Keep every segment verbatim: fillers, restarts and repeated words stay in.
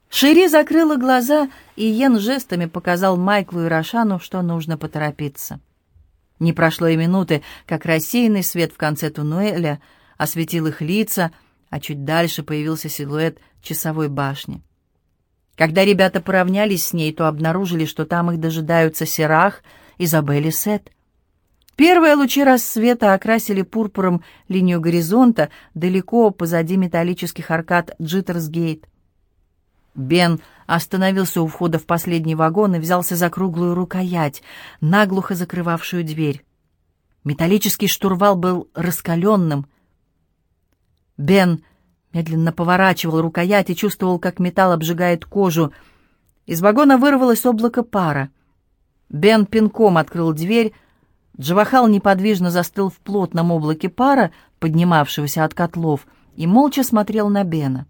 Шерри закрыла глаза, и Йен жестами показал Майклу и Рошану, что нужно поторопиться. Не прошло и минуты, как рассеянный свет в конце туннеля осветил их лица, а чуть дальше появился силуэт часовой башни. Когда ребята поравнялись с ней, то обнаружили, что там их дожидаются Серах, Изабель и Сет. Первые лучи рассвета окрасили пурпуром линию горизонта далеко позади металлических аркад Джиттерсгейт. Бен остановился у входа в последний вагон и взялся за круглую рукоять, наглухо закрывавшую дверь. Металлический штурвал был раскаленным. Бен медленно поворачивал рукоять и чувствовал, как металл обжигает кожу. Из вагона вырвалось облако пара. Бен пинком открыл дверь. Джавахал неподвижно застыл в плотном облаке пара, поднимавшегося от котлов, и молча смотрел на Бена.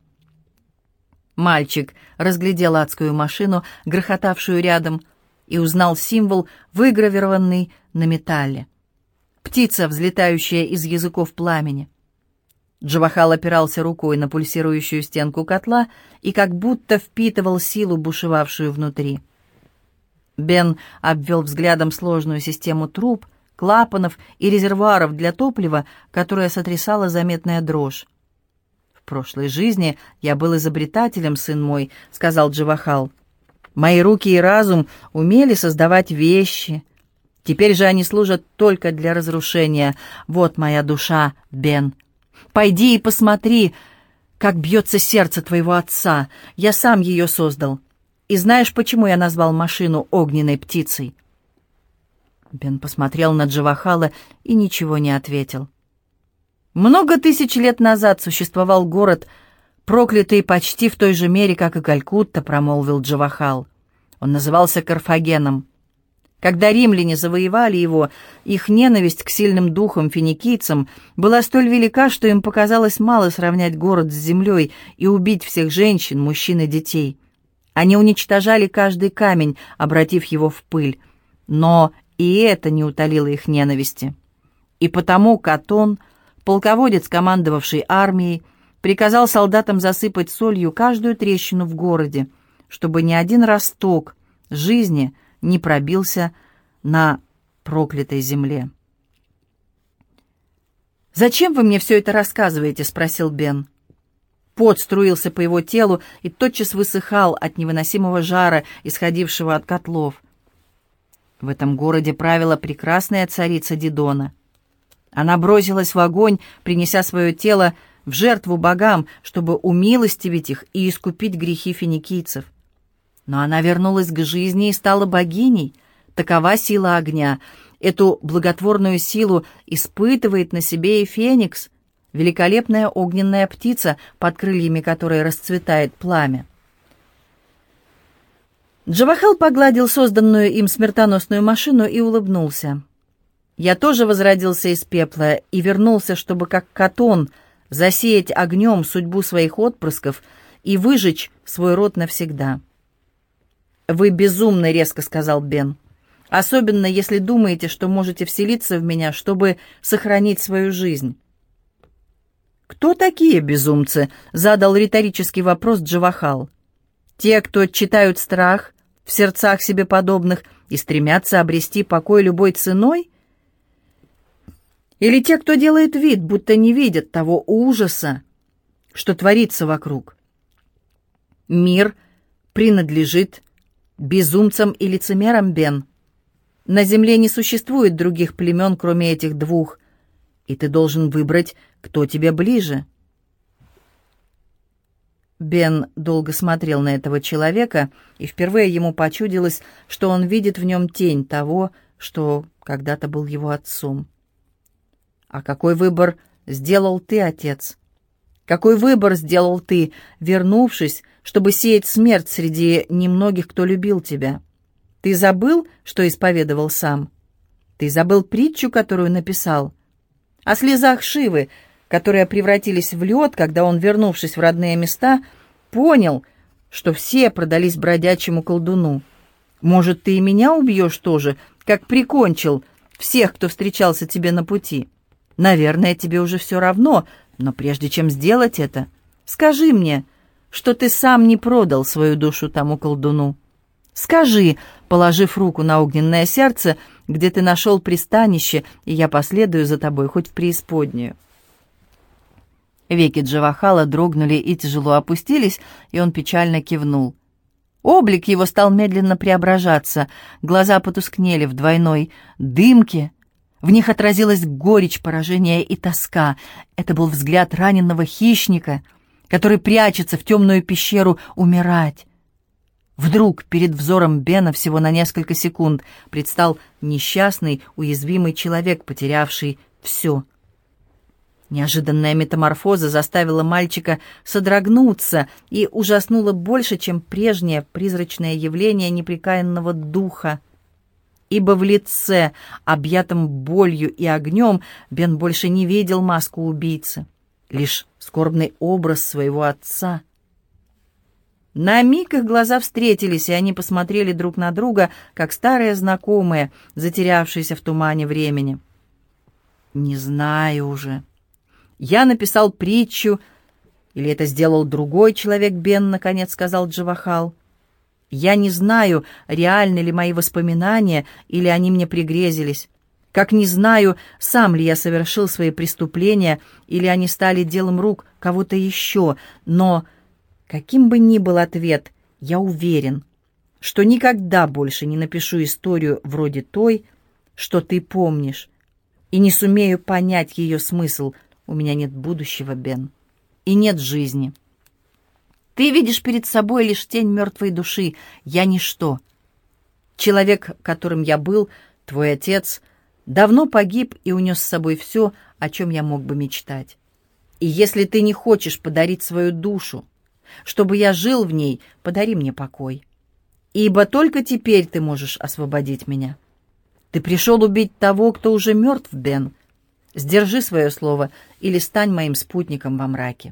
Мальчик разглядел адскую машину, грохотавшую рядом, и узнал символ, выгравированный на металле. Птица, взлетающая из языков пламени. Джавахал опирался рукой на пульсирующую стенку котла и как будто впитывал силу, бушевавшую внутри. Бен обвел взглядом сложную систему труб, клапанов и резервуаров для топлива, которая сотрясала заметная дрожь. «В прошлой жизни я был изобретателем, сын мой», — сказал Джавахал. «Мои руки и разум умели создавать вещи. Теперь же они служат только для разрушения. Вот моя душа, Бен. Пойди и посмотри, как бьется сердце твоего отца. Я сам ее создал. И знаешь, почему я назвал машину огненной птицей?» Бен посмотрел на Джавахала и ничего не ответил. Много тысяч лет назад существовал город, проклятый почти в той же мере, как и Калькутта, промолвил Джавахал. Он назывался Карфагеном. Когда римляне завоевали его, их ненависть к сильным духам финикийцам была столь велика, что им показалось мало сравнять город с землей и убить всех женщин, мужчин и детей. Они уничтожали каждый камень, обратив его в пыль. Но и это не утолило их ненависти. И потому Катон, полководец, командовавший армией, приказал солдатам засыпать солью каждую трещину в городе, чтобы ни один росток жизни не пробился на проклятой земле. «Зачем вы мне все это рассказываете?» — спросил Бен. Пот струился по его телу и тотчас высыхал от невыносимого жара, исходившего от котлов. В этом городе правила прекрасная царица Дидона. Она бросилась в огонь, принеся свое тело в жертву богам, чтобы умилостивить их и искупить грехи финикийцев. Но она вернулась к жизни и стала богиней. Такова сила огня. Эту благотворную силу испытывает на себе и феникс, великолепная огненная птица, под крыльями которой расцветает пламя. Джавахал погладил созданную им смертоносную машину и улыбнулся. «Я тоже возродился из пепла и вернулся, чтобы, как Катон, засеять огнем судьбу своих отпрысков и выжечь свой род навсегда». «Вы безумны», — резко сказал Бен. «Особенно, если думаете, что можете вселиться в меня, чтобы сохранить свою жизнь». «Кто такие безумцы?» — задал риторический вопрос Джавахал. «Те, кто читают страх в сердцах себе подобных и стремятся обрести покой любой ценой? Или те, кто делает вид, будто не видят того ужаса, что творится вокруг? Мир принадлежит безумцам и лицемерам, Бен. На земле не существует других племен, кроме этих двух, и ты должен выбрать, кто тебе ближе». Бен долго смотрел на этого человека, и впервые ему почудилось, что он видит в нем тень того, что когда-то был его отцом. «А какой выбор сделал ты, отец? Какой выбор сделал ты, вернувшись, чтобы сеять смерть среди немногих, кто любил тебя? Ты забыл, что исповедовал сам? Ты забыл притчу, которую написал? О слезах Шивы, которые превратились в лед, когда он, вернувшись в родные места, понял, что все продались бродячему колдуну. Может, ты и меня убьешь тоже, как прикончил всех, кто встречался тебе на пути? Наверное, тебе уже все равно, но прежде чем сделать это, скажи мне, что ты сам не продал свою душу тому колдуну. Скажи, положив руку на огненное сердце, где ты нашел пристанище, и я последую за тобой хоть в преисподнюю». Веки Джавахала дрогнули и тяжело опустились, и он печально кивнул. Облик его стал медленно преображаться, глаза потускнели в двойной дымке, в них отразилась горечь поражения и тоска. Это был взгляд раненого хищника, который прячется в темную пещеру умирать. Вдруг перед взором Бена всего на несколько секунд предстал несчастный, уязвимый человек, потерявший все. Неожиданная метаморфоза заставила мальчика содрогнуться и ужаснула больше, чем прежнее призрачное явление непрекаянного духа. Ибо в лице, объятом болью и огнем, Бен больше не видел маску убийцы, лишь скорбный образ своего отца. На миг их глаза встретились, и они посмотрели друг на друга, как старые знакомые, затерявшиеся в тумане времени. «Не знаю уже. Я написал притчу, или это сделал другой человек, Бен, — наконец сказал Джавахал. Я не знаю, реальны ли мои воспоминания, или они мне пригрезились. Как не знаю, сам ли я совершил свои преступления, или они стали делом рук кого-то еще. Но, каким бы ни был ответ, я уверен, что никогда больше не напишу историю вроде той, что ты помнишь, и не сумею понять ее смысл. У меня нет будущего, Бен, и нет жизни. Ты видишь перед собой лишь тень мертвой души. Я ничто. Человек, которым я был, твой отец, давно погиб и унес с собой все, о чем я мог бы мечтать. И если ты не хочешь подарить свою душу, чтобы я жил в ней, подари мне покой. Ибо только теперь ты можешь освободить меня. Ты пришел убить того, кто уже мертв, Бен. Сдержи свое слово или стань моим спутником во мраке».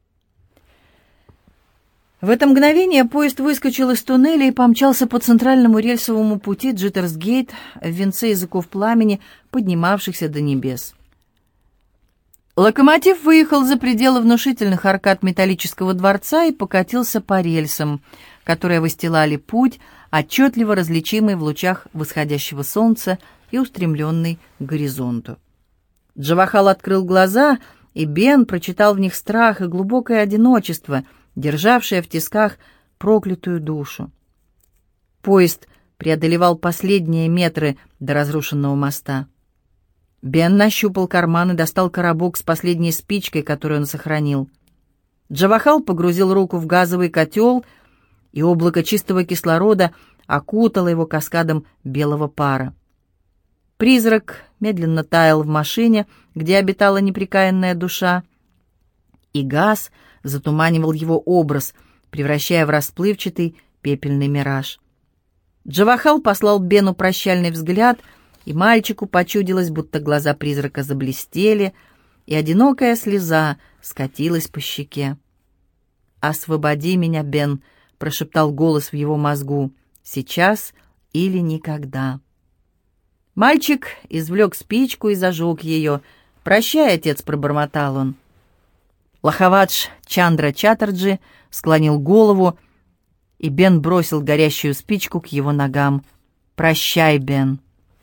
В это мгновение поезд выскочил из туннеля и помчался по центральному рельсовому пути Джиттерсгейт в венце языков пламени, поднимавшихся до небес. Локомотив выехал за пределы внушительных аркад металлического дворца и покатился по рельсам, которые выстилали путь, отчетливо различимый в лучах восходящего солнца и устремленный к горизонту. Джавахал открыл глаза, и Бен прочитал в них страх и глубокое одиночество, державшее в тисках проклятую душу. Поезд преодолевал последние метры до разрушенного моста. Бен нащупал карман и достал коробок с последней спичкой, которую он сохранил. Джавахал погрузил руку в газовый котел, и облако чистого кислорода окутало его каскадом белого пара. Призрак медленно таял в машине, где обитала непрекаянная душа, и газ затуманивал его образ, превращая в расплывчатый пепельный мираж. Джавахал послал Бену прощальный взгляд, и мальчику почудилось, будто глаза призрака заблестели, и одинокая слеза скатилась по щеке. «Освободи меня, Бен», — прошептал голос в его мозгу, — «сейчас или никогда». Мальчик извлек спичку и зажег ее. «Прощай, отец», — пробормотал он. Лахавадж Чандра Чаттерджи склонил голову, и Бен бросил горящую спичку к его ногам. «Прощай, Бен».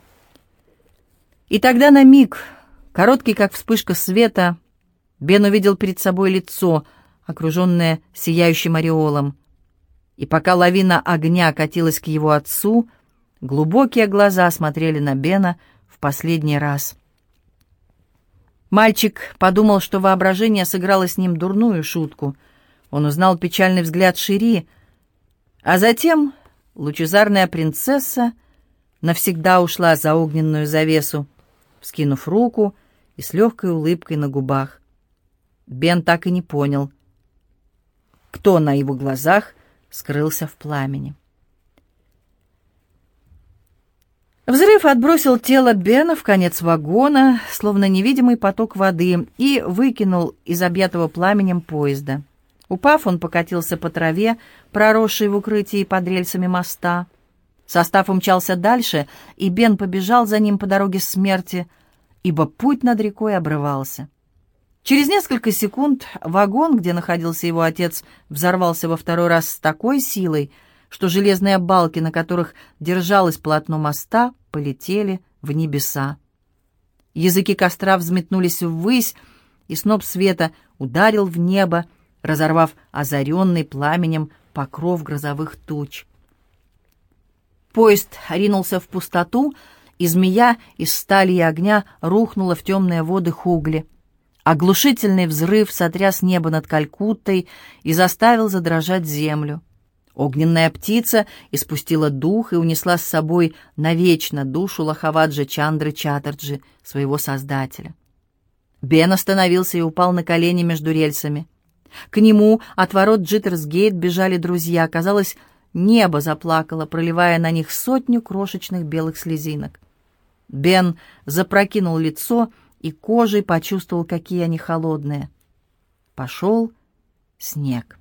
И тогда на миг, короткий, как вспышка света, Бен увидел перед собой лицо, окруженное сияющим ореолом. И пока лавина огня катилась к его отцу, глубокие глаза смотрели на Бена в последний раз. Мальчик подумал, что воображение сыграло с ним дурную шутку. Он узнал печальный взгляд Шири, а затем лучезарная принцесса навсегда ушла за огненную завесу, вскинув руку и с легкой улыбкой на губах. Бен так и не понял, кто на его глазах скрылся в пламени. Взрыв отбросил тело Бена в конец вагона, словно невидимый поток воды, и выкинул из объятого пламенем поезда. Упав, он покатился по траве, проросшей в укрытии под рельсами моста. Состав умчался дальше, и Бен побежал за ним по дороге смерти, ибо путь над рекой обрывался. Через несколько секунд вагон, где находился его отец, взорвался во второй раз с такой силой, что железные балки, на которых держалось полотно моста, полетели в небеса. Языки костра взметнулись ввысь, и сноп света ударил в небо, разорвав озаренный пламенем покров грозовых туч. Поезд ринулся в пустоту, и змея из стали и огня рухнула в темные воды Хугли. Оглушительный взрыв сотряс небо над Калькуттой и заставил задрожать землю. Огненная птица испустила дух и унесла с собой навечно душу Лахаваджа Чандры Чаттерджи, своего создателя. Бен остановился и упал на колени между рельсами. К нему от ворот Джиттерсгейт бежали друзья. Казалось, небо заплакало, проливая на них сотню крошечных белых слезинок. Бен запрокинул лицо и кожей почувствовал, какие они холодные. Пошел снег.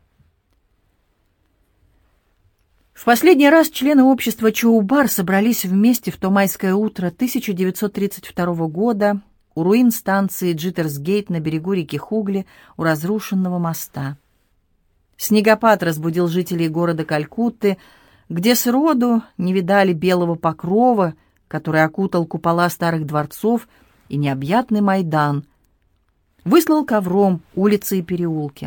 В последний раз члены общества Чоубар собрались вместе в то майское утро тысяча девятьсот тридцать второго года у руин станции Джиттерсгейт на берегу реки Хугли у разрушенного моста. Снегопад разбудил жителей города Калькутты, где сроду не видали белого покрова, который окутал купола старых дворцов и необъятный Майдан, выслал ковром улицы и переулки.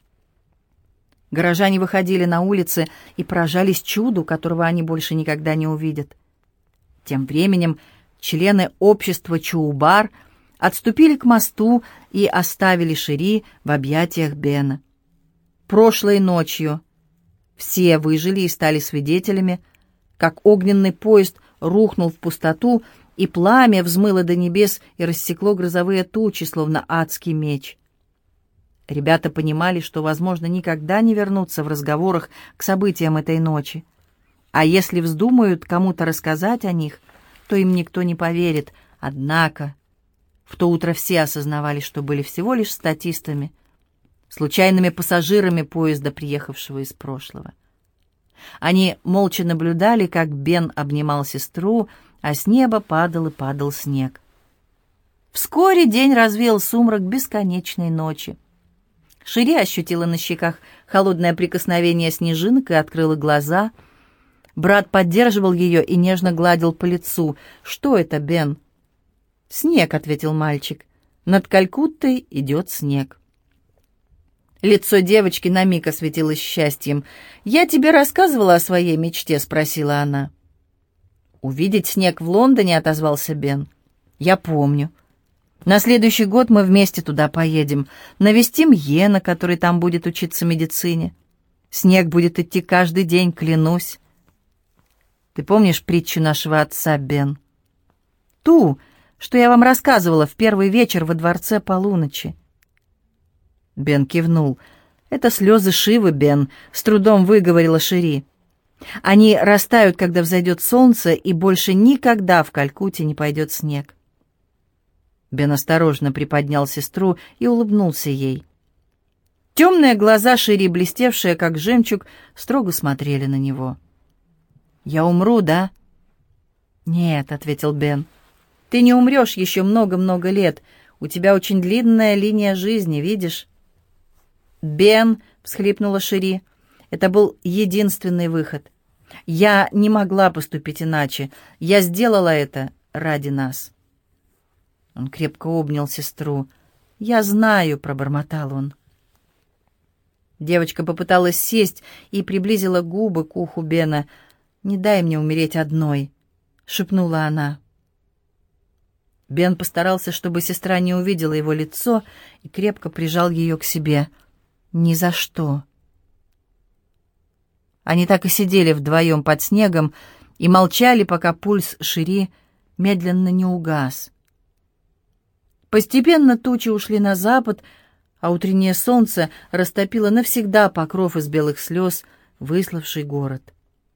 Горожане выходили на улицы и поражались чуду, которого они больше никогда не увидят. Тем временем члены общества Чоубар отступили к мосту и оставили Шери в объятиях Бена. Прошлой ночью все выжили и стали свидетелями, как огненный поезд рухнул в пустоту, и пламя взмыло до небес и рассекло грозовые тучи, словно адский меч. Ребята понимали, что, возможно, никогда не вернутся в разговорах к событиям этой ночи. А если вздумают кому-то рассказать о них, то им никто не поверит. Однако в то утро все осознавали, что были всего лишь статистами, случайными пассажирами поезда, приехавшего из прошлого. Они молча наблюдали, как Бен обнимал сестру, а с неба падал и падал снег. Вскоре день развеял сумрак бесконечной ночи. Шери ощутила на щеках холодное прикосновение снежинок и открыла глаза. Брат поддерживал ее и нежно гладил по лицу. «Что это, Бен?» «Снег», — ответил мальчик. «Над Калькуттой идет снег». Лицо девочки на миг осветилось счастьем. «Я тебе рассказывала о своей мечте?» — спросила она. «Увидеть снег в Лондоне», — отозвался Бен. «Я помню. На следующий год мы вместе туда поедем. Навестим Йена, который там будет учиться медицине. Снег будет идти каждый день, клянусь. Ты помнишь притчу нашего отца, Бен? Ту, что я вам рассказывала в первый вечер во дворце полуночи». Бен кивнул. «Это слезы Шивы, Бен», — с трудом выговорила Шери. «Они растают, когда взойдет солнце, и больше никогда в Калькутте не пойдет снег». Бен осторожно приподнял сестру и улыбнулся ей. Темные глаза Шери, блестевшие, как жемчуг, строго смотрели на него. «Я умру, да?» «Нет», — ответил Бен. «Ты не умрешь еще много-много лет. У тебя очень длинная линия жизни, видишь?» «Бен», — всхлипнула Шери, — «это был единственный выход. Я не могла поступить иначе. Я сделала это ради нас». Он крепко обнял сестру. «Я знаю», — пробормотал он. Девочка попыталась сесть и приблизила губы к уху Бена. «Не дай мне умереть одной», — шепнула она. Бен постарался, чтобы сестра не увидела его лицо, и крепко прижал ее к себе. «Ни за что». Они так и сидели вдвоем под снегом и молчали, пока пульс Шери медленно не угас. Постепенно тучи ушли на запад, а утреннее солнце растопило навсегда покров из белых слез, выславший город.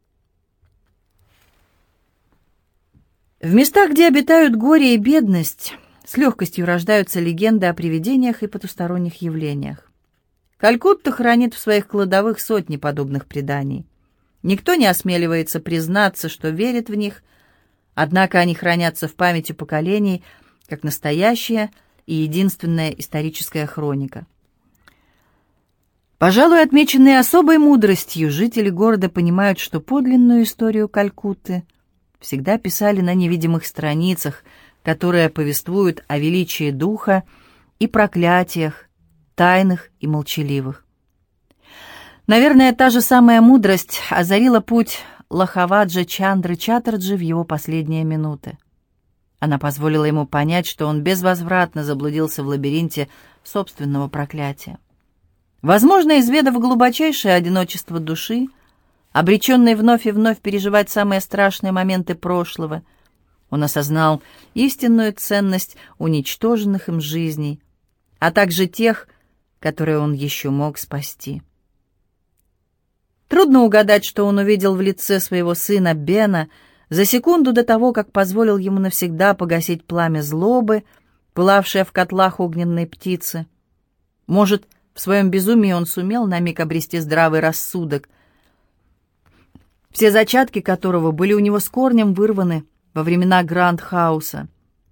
В местах, где обитают горе и бедность, с легкостью рождаются легенды о привидениях и потусторонних явлениях. Калькутта хранит в своих кладовых сотни подобных преданий. Никто не осмеливается признаться, что верит в них, однако они хранятся в памяти поколений, как настоящие и единственная историческая хроника. Пожалуй, отмеченные особой мудростью, жители города понимают, что подлинную историю Калькутты всегда писали на невидимых страницах, которые повествуют о величии духа и проклятиях, тайных и молчаливых. Наверное, та же самая мудрость озарила путь Лахаваджа Чандры Чаттерджи в его последние минуты. Она позволила ему понять, что он безвозвратно заблудился в лабиринте собственного проклятия. Возможно, изведав глубочайшее одиночество души, обреченный вновь и вновь переживать самые страшные моменты прошлого, он осознал истинную ценность уничтоженных им жизней, а также тех, которые он еще мог спасти. Трудно угадать, что он увидел в лице своего сына Бена за секунду до того, как позволил ему навсегда погасить пламя злобы, пылавшее в котлах огненной птицы. Может, в своем безумии он сумел на миг обрести здравый рассудок, все зачатки которого были у него с корнем вырваны во времена Гранд-хауса.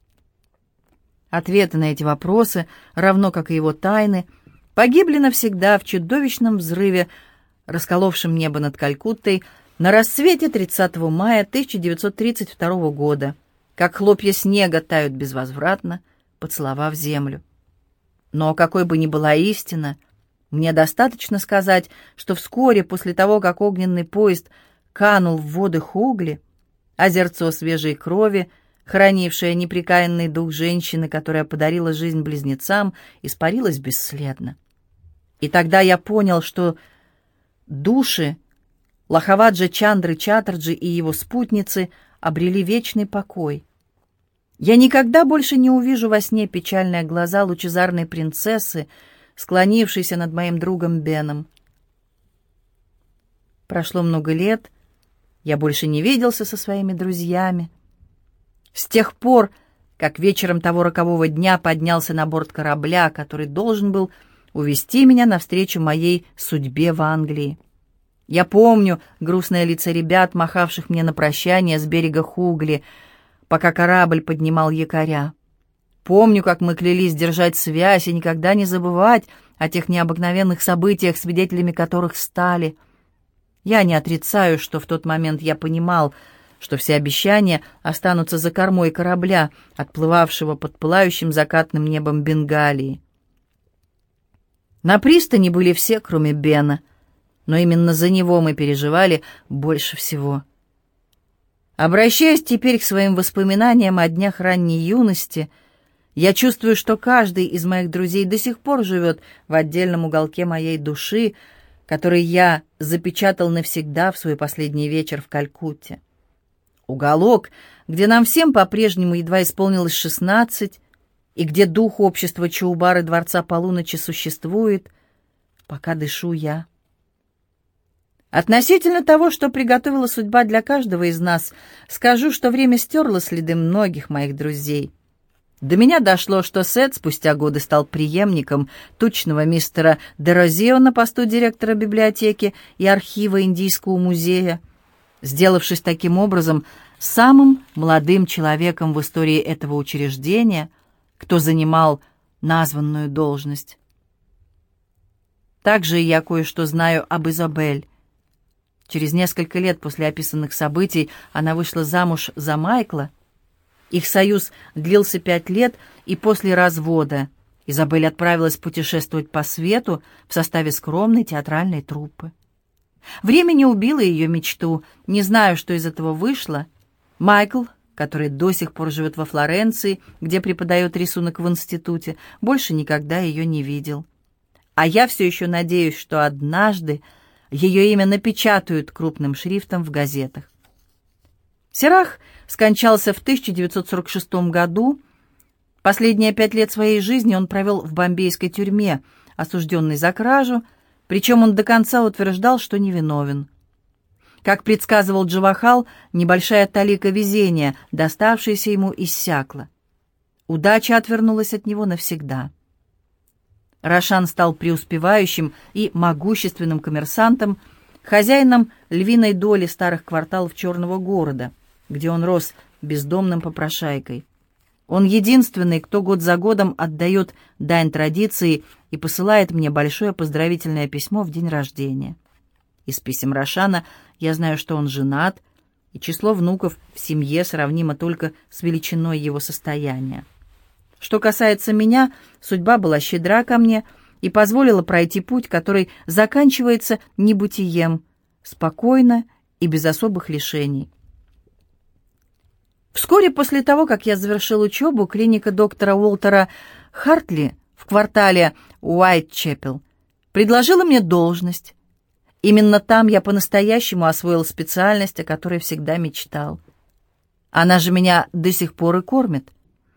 Ответы на эти вопросы, равно как и его тайны, погибли навсегда в чудовищном взрыве, расколовшем небо над Калькуттой на рассвете тридцатого мая тысяча девятьсот тридцать второго года, как хлопья снега тают безвозвратно, поцеловав землю. Но какой бы ни была истина, мне достаточно сказать, что вскоре после того, как огненный поезд канул в воды Хугли, озерцо свежей крови, хранившее непрекаянный дух женщины, которая подарила жизнь близнецам, испарилось бесследно. И тогда я понял, что души Лахаваджа Чандры Чаттерджи и его спутницы обрели вечный покой. Я никогда больше не увижу во сне печальные глаза лучезарной принцессы, склонившейся над моим другом Беном. Прошло много лет, я больше не виделся со своими друзьями. С тех пор, как вечером того рокового дня поднялся на борт корабля, который должен был увести меня навстречу моей судьбе в Англии. Я помню грустные лица ребят, махавших мне на прощание с берега Хугли, пока корабль поднимал якоря. Помню, как мы клялись держать связь и никогда не забывать о тех необыкновенных событиях, свидетелями которых стали. Я не отрицаю, что в тот момент я понимал, что все обещания останутся за кормой корабля, отплывавшего под пылающим закатным небом Бенгалии. На пристани были все, кроме Бена, но именно за него мы переживали больше всего. Обращаясь теперь к своим воспоминаниям о днях ранней юности, я чувствую, что каждый из моих друзей до сих пор живет в отдельном уголке моей души, который я запечатал навсегда в свой последний вечер в Калькутте. Уголок, где нам всем по-прежнему едва исполнилось шестнадцать, и где дух общества Чаубары Дворца Полуночи существует, пока дышу я. Относительно того, что приготовила судьба для каждого из нас, скажу, что время стерло следы многих моих друзей. До меня дошло, что Сет спустя годы стал преемником тучного мистера Дерозио на посту директора библиотеки и архива Индийского музея, сделавшись таким образом самым молодым человеком в истории этого учреждения, кто занимал названную должность. Также я кое-что знаю об Изабель. Через несколько лет после описанных событий она вышла замуж за Майкла. Их союз длился пять лет, и после развода Изабель отправилась путешествовать по свету в составе скромной театральной труппы. Время не убило ее мечту, не знаю, что из этого вышло. Майкл, который до сих пор живет во Флоренции, где преподает рисунок в институте, больше никогда ее не видел. А я все еще надеюсь, что однажды ее имя напечатают крупным шрифтом в газетах. Серах скончался в тысяча девятьсот сорок шестом году. Последние пять лет своей жизни он провел в бомбейской тюрьме, осужденный за кражу, причем он до конца утверждал, что невиновен. Как предсказывал Джавахал, небольшая талика везения, доставшаяся ему, иссякла. Удача отвернулась от него навсегда. Рошан стал преуспевающим и могущественным коммерсантом, хозяином львиной доли старых кварталов черного города, где он рос бездомным попрошайкой. Он единственный, кто год за годом отдает дань традиции и посылает мне большое поздравительное письмо в день рождения. Из писем Рошана я знаю, что он женат, и число внуков в семье сравнимо только с величиной его состояния. Что касается меня, судьба была щедра ко мне и позволила пройти путь, который заканчивается небытием, спокойно и без особых лишений. Вскоре после того, как я завершил учебу, клиника доктора Уолтера Хартли в квартале Уайтчепел предложила мне должность. Именно там я по-настоящему освоил специальность, о которой всегда мечтал. Она же меня до сих пор и кормит.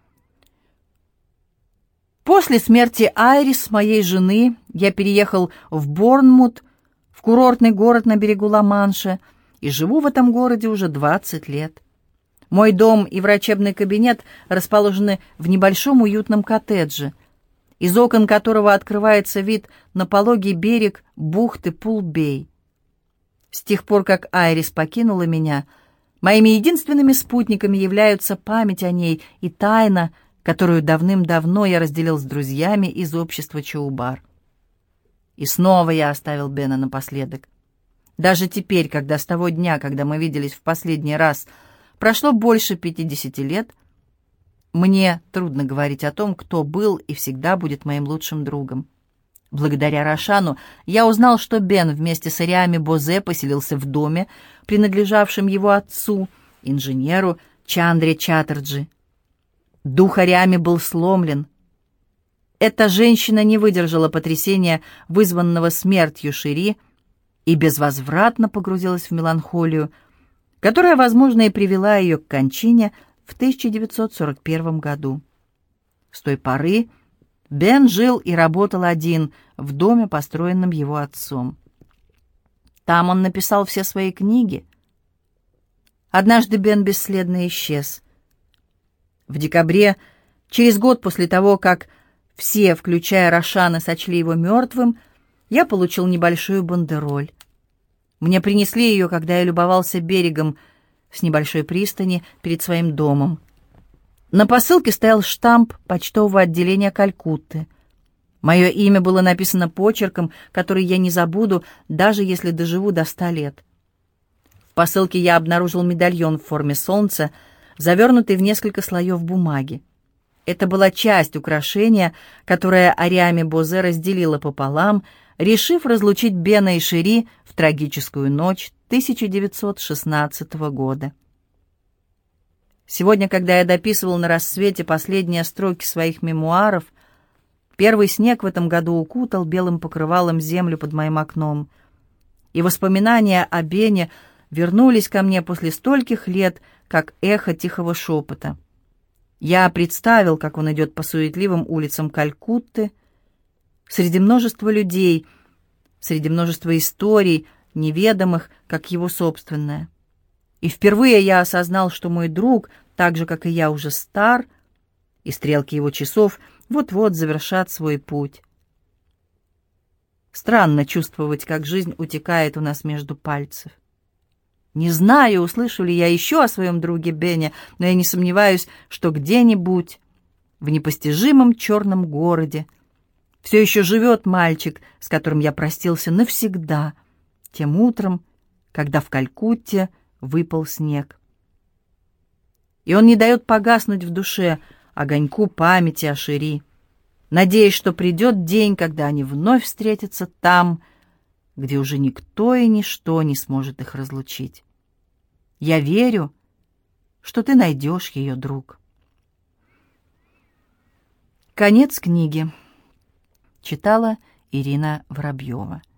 После смерти Айрис, моей жены, я переехал в Борнмут, в курортный город на берегу Ла-Манша, и живу в этом городе уже двадцать лет. Мой дом и врачебный кабинет расположены в небольшом уютном коттедже, из окон которого открывается вид на пологий берег бухты Пул-Бей. С тех пор, как Айрис покинула меня, моими единственными спутниками являются память о ней и тайна, которую давным-давно я разделил с друзьями из общества Чоубар. И снова я оставил Бена напоследок. Даже теперь, когда с того дня, когда мы виделись в последний раз, прошло больше пятидесяти лет, мне трудно говорить о том, кто был и всегда будет моим лучшим другом. Благодаря Рошану я узнал, что Бен вместе с Ариами Бозе поселился в доме, принадлежавшем его отцу, инженеру Чандре Чаттерджи. Дух Ариами был сломлен. Эта женщина не выдержала потрясения, вызванного смертью Шири, и безвозвратно погрузилась в меланхолию, которая, возможно, и привела ее к кончине в тысяча девятьсот сорок первом году. С той поры Бен жил и работал один в доме, построенном его отцом. Там он написал все свои книги. Однажды Бен бесследно исчез. В декабре, через год после того, как все, включая Рошана, сочли его мертвым, я получил небольшую бандероль. Мне принесли ее, когда я любовался берегом с небольшой пристани перед своим домом. На посылке стоял штамп почтового отделения Калькутты. Мое имя было написано почерком, который я не забуду, даже если доживу до ста лет. В посылке я обнаружил медальон в форме солнца, завернутый в несколько слоев бумаги. Это была часть украшения, которое Ариами Бозе разделила пополам, решив разлучить Бена и Шири в трагическую ночь тысяча девятьсот шестнадцатого года. Сегодня, когда я дописывал на рассвете последние строки своих мемуаров, первый снег в этом году укутал белым покрывалом землю под моим окном, и воспоминания о Бене вернулись ко мне после стольких лет, как эхо тихого шепота. Я представил, как он идет по суетливым улицам Калькутты, среди множества людей, среди множества историй, неведомых, как его собственная. И впервые я осознал, что мой друг, так же, как и я, уже стар, и стрелки его часов вот-вот завершат свой путь. Странно чувствовать, как жизнь утекает у нас между пальцев. Не знаю, услышу ли я еще о своем друге Бене, но я не сомневаюсь, что где-нибудь в непостижимом черном городе все еще живет мальчик, с которым я простился навсегда, тем утром, когда в Калькутте выпал снег. И он не дает погаснуть в душе огоньку памяти о Шири, надеясь, что придет день, когда они вновь встретятся там, где уже никто и ничто не сможет их разлучить. Я верю, что ты найдешь ее, друг. Конец книги. Читала Ирина Воробьева.